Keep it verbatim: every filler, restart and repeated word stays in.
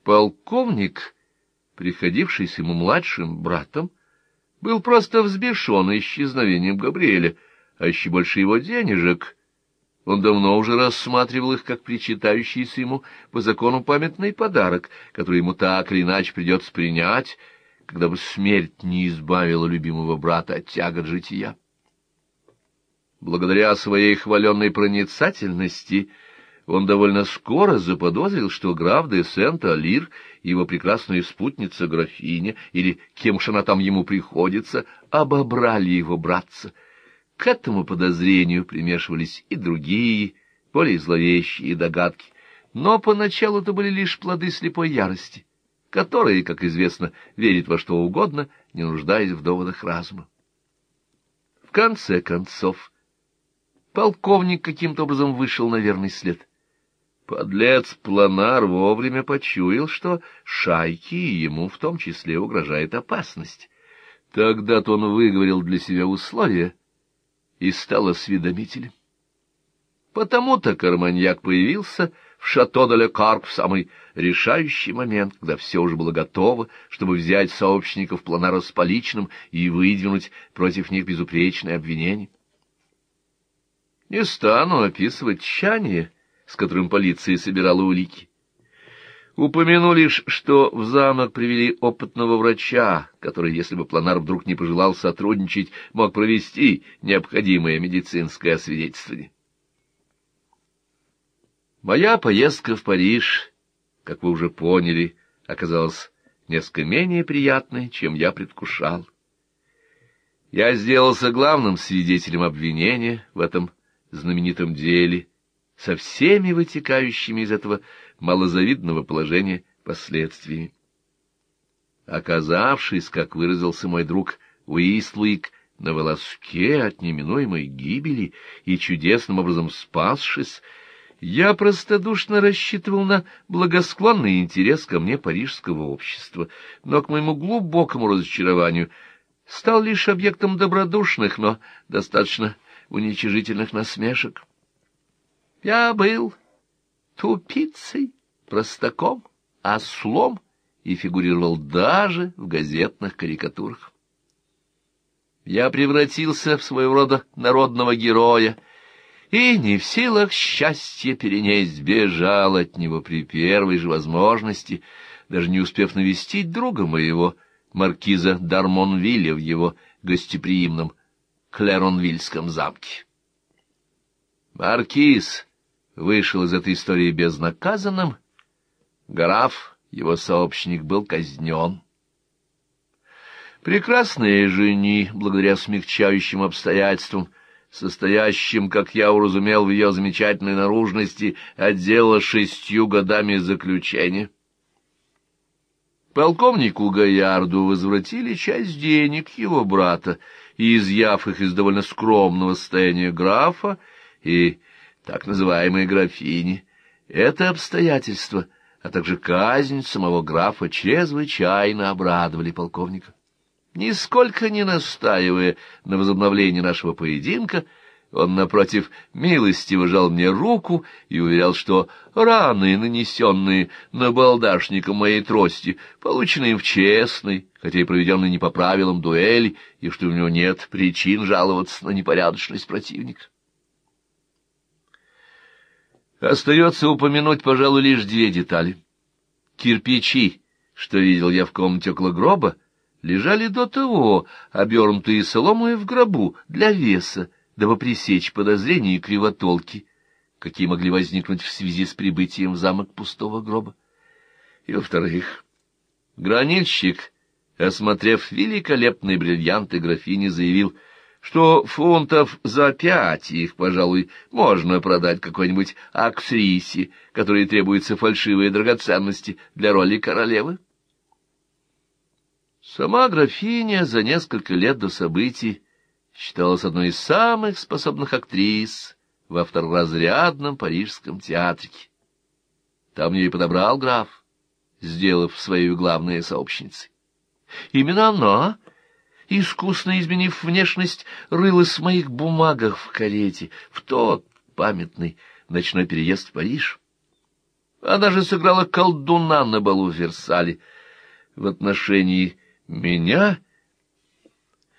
Полковник, приходившийся ему младшим братом, был просто взбешен исчезновением Габриэля, а еще больше его денежек. Он давно уже рассматривал их как причитающийся ему по закону памятный подарок, который ему так или иначе придется принять, когда бы смерть не избавила любимого брата от тягот жития. Благодаря своей хваленной проницательности он довольно скоро заподозрил, что граф де Сент-Алир и его прекрасная спутница графиня, или кем уж она там ему приходится, обобрали его братца. К этому подозрению примешивались и другие, более зловещие догадки, но поначалу это были лишь плоды слепой ярости, которая, как известно, верит во что угодно, не нуждаясь в доводах разума. В конце концов, полковник каким-то образом вышел на верный след. Подлец Планар вовремя почуял, что шайке и ему в том числе угрожает опасность. Тогда-то он выговорил для себя условия и стал осведомителем. Потому-то Карманьяк появился в Шато-де-Ля-Карп в самый решающий момент, когда все уже было готово, чтобы взять сообщников Планара с поличным и выдвинуть против них безупречное обвинение. Не стану описывать тщание, с которым полиция собирала улики. Упомяну лишь, что в замок привели опытного врача, который, если бы Планар вдруг не пожелал сотрудничать, мог провести необходимое медицинское освидетельствование. Моя поездка в Париж, как вы уже поняли, оказалась несколько менее приятной, чем я предвкушал. Я сделался главным свидетелем обвинения в этом знаменитом деле, со всеми вытекающими из этого малозавидного положения последствиями. Оказавшись, как выразился мой друг Уистлвик, на волоске от неминуемой гибели и чудесным образом спасшись, я простодушно рассчитывал на благосклонный интерес ко мне парижского общества, но, к моему глубокому разочарованию, стал лишь объектом добродушных, но достаточно уничижительных насмешек. Я был тупицей, простаком, ослом и фигурировал даже в газетных карикатурах. Я превратился в своего рода народного героя, и не в силах счастья перенесть, бежал от него при первой же возможности, даже не успев навестить друга моего, маркиза Дармонвилля, в его гостеприимном Клеронвильском замке. Маркиз вышел из этой истории безнаказанным, граф, его сообщник, был казнен. Прекрасная жени, благодаря смягчающим обстоятельствам, состоящим, как я уразумел, в ее замечательной наружности, отделала шестью годами заключения. Полковнику Гаярду возвратили часть денег его брата, и, изъяв их из довольно скромного состояния графа и так называемой графини, это обстоятельство, а также казнь самого графа чрезвычайно обрадовали полковника. Нисколько не настаивая на возобновлении нашего поединка, он, напротив, милостиво жал мне руку и уверял, что раны, нанесенные набалдашником моей трости, получены им в честной, хотя и проведенной не по правилам дуэли, и что у него нет причин жаловаться на непорядочность противника. Остается упомянуть, пожалуй, лишь две детали. Кирпичи, что видел я в комнате около гроба, лежали до того, обернутые соломой в гробу, для веса, дабы пресечь подозрения и кривотолки, какие могли возникнуть в связи с прибытием в замок пустого гроба. И, во-вторых, гранильщик, осмотрев великолепные бриллианты графини, заявил, что фунтов за пять их, пожалуй, можно продать какой-нибудь актрисе, которой требуются фальшивые драгоценности для роли королевы. Сама графиня за несколько лет до событий считалась одной из самых способных актрис во второразрядном парижском театрике. Там ее и подобрал граф, сделав своей главной сообщницей. Именно она, искусно изменив внешность, рылась в моих бумагах в карете в тот памятный ночной переезд в Париж. Она же сыграла колдуна на балу в Версале. В отношении меня